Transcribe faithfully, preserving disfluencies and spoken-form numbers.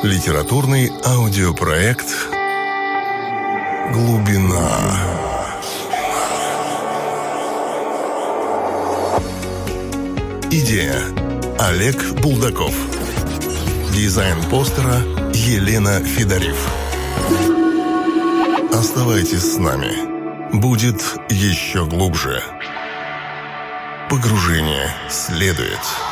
Литературный аудиопроект «Глубина». Идея – Олег Булдаков. Дизайн постера – Елена Федорив. Оставайтесь с нами. Будет еще глубже. Погружение следует.